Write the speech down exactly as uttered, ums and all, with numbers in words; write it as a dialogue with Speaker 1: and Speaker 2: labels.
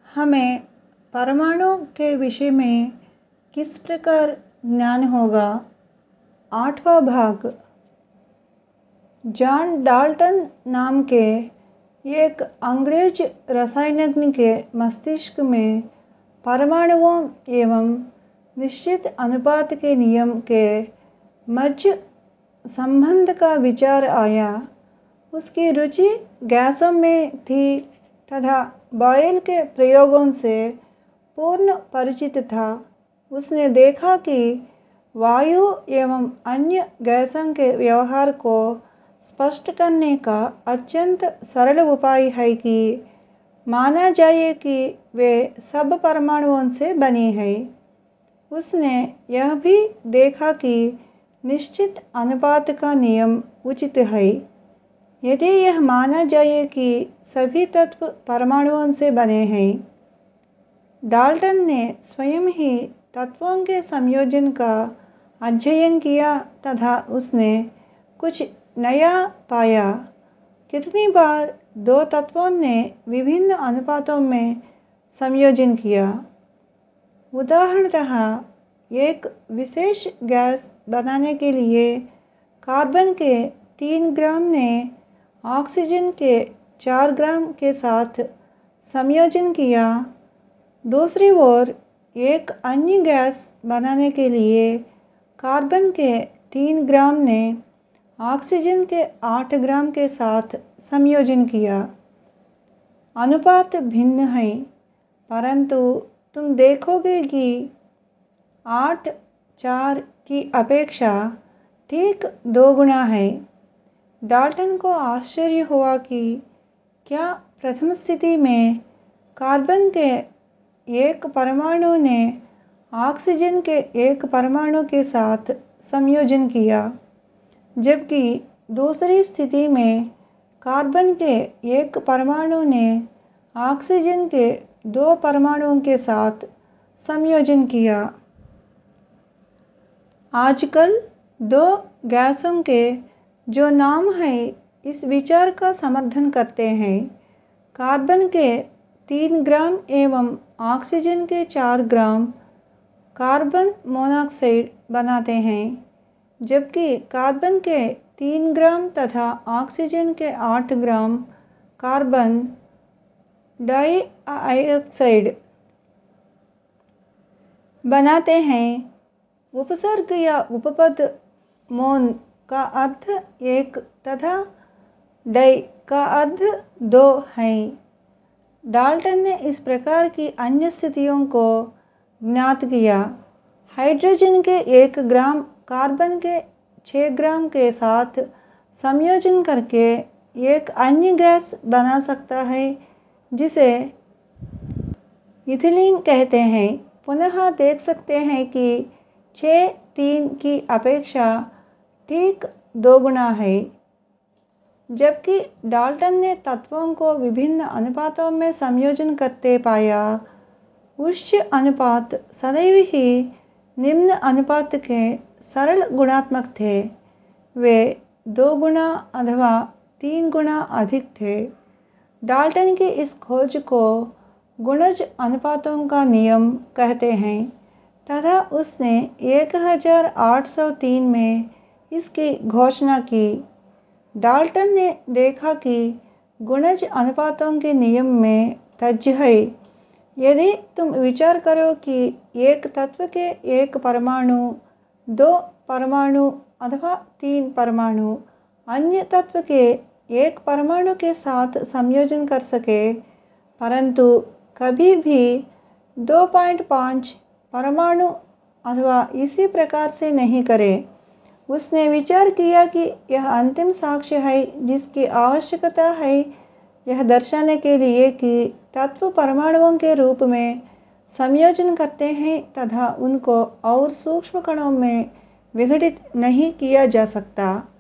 Speaker 1: हमें परमाणु के विषय में किस प्रकार ज्ञान होगा। आठवां भाग। जॉन डाल्टन नाम के एक अंग्रेज रसायनज्ञ के मस्तिष्क में परमाणुओं एवं निश्चित अनुपात के नियम के मध्य संबंध का विचार आया। उसकी रुचि गैसों में थी तथा बॉयल के प्रयोगों से पूर्ण परिचित था। उसने देखा कि वायु एवं अन्य गैसों के व्यवहार को स्पष्ट करने का अत्यंत सरल उपाय है कि माना जाए कि वे सब परमाणुओं से बनी है। उसने यह भी देखा कि निश्चित अनुपात का नियम उचित है यदि यह माना जाए कि सभी तत्व परमाणुओं से बने हैं। डाल्टन ने स्वयं ही तत्वों के संयोजन का अध्ययन किया तथा उसने कुछ नया पाया। कितनी बार दो तत्वों ने विभिन्न अनुपातों में संयोजन किया। उदाहरणतः एक विशेष गैस बनाने के लिए कार्बन के तीन ग्राम ने ऑक्सीजन के चार ग्राम के साथ संयोजन किया। दूसरी ओर एक अन्य गैस बनाने के लिए कार्बन के तीन ग्राम ने ऑक्सीजन के आठ ग्राम के साथ संयोजन किया। अनुपात भिन्न है, परंतु तुम देखोगे कि आठ चार की अपेक्षा ठीक दो गुना है। डाल्टन को आश्चर्य हुआ कि क्या प्रथम स्थिति में कार्बन के एक परमाणु ने ऑक्सीजन के एक परमाणु के साथ संयोजन किया, जबकि दूसरी स्थिति में कार्बन के एक परमाणु ने ऑक्सीजन के दो परमाणुओं के साथ संयोजन किया। आजकल दो गैसों के जो नाम है इस विचार का समर्थन करते हैं। कार्बन के तीन ग्राम एवं ऑक्सीजन के चार ग्राम कार्बन मोनोऑक्साइड बनाते हैं, जबकि कार्बन के तीन ग्राम तथा ऑक्सीजन के आठ ग्राम कार्बन डाइऑक्साइड बनाते हैं। उपसर्ग या उपपद मोन का अर्थ एक तथा डाई का अर्थ दो है। डाल्टन ने इस प्रकार की अन्य स्थितियों को ज्ञात किया। हाइड्रोजन के एक ग्राम कार्बन के छः ग्राम के साथ संयोजन करके एक अन्य गैस बना सकता है जिसे इथिलीन कहते हैं। पुनः देख सकते हैं कि छः तीन की अपेक्षा ठीक दो गुना है। जबकि डाल्टन ने तत्वों को विभिन्न अनुपातों में संयोजन करते पाया, उच्च अनुपात सदैव ही निम्न अनुपात के सरल गुणात्मक थे। वे दो गुना अथवा तीन गुना अधिक थे। डाल्टन की इस खोज को गुणज अनुपातों का नियम कहते हैं तथा उसने एक हज़ार आठ सौ तीन में इसकी घोषणा की। डाल्टन ने देखा कि गुणज अनुपातों के नियम में तथ्य है। यदि तुम विचार करो कि एक तत्व के एक परमाणु, दो परमाणु अथवा तीन परमाणु अन्य तत्व के एक परमाणु के साथ संयोजन कर सके, परंतु कभी भी दो पॉइंट पाँच परमाणु अथवा इसी प्रकार से नहीं करे, उसने विचार किया कि यह अंतिम साक्ष्य है जिसकी आवश्यकता है यह दर्शाने के लिए कि तत्व परमाणुओं के रूप में संयोजन करते हैं तथा उनको और सूक्ष्म कणों में विघटित नहीं किया जा सकता।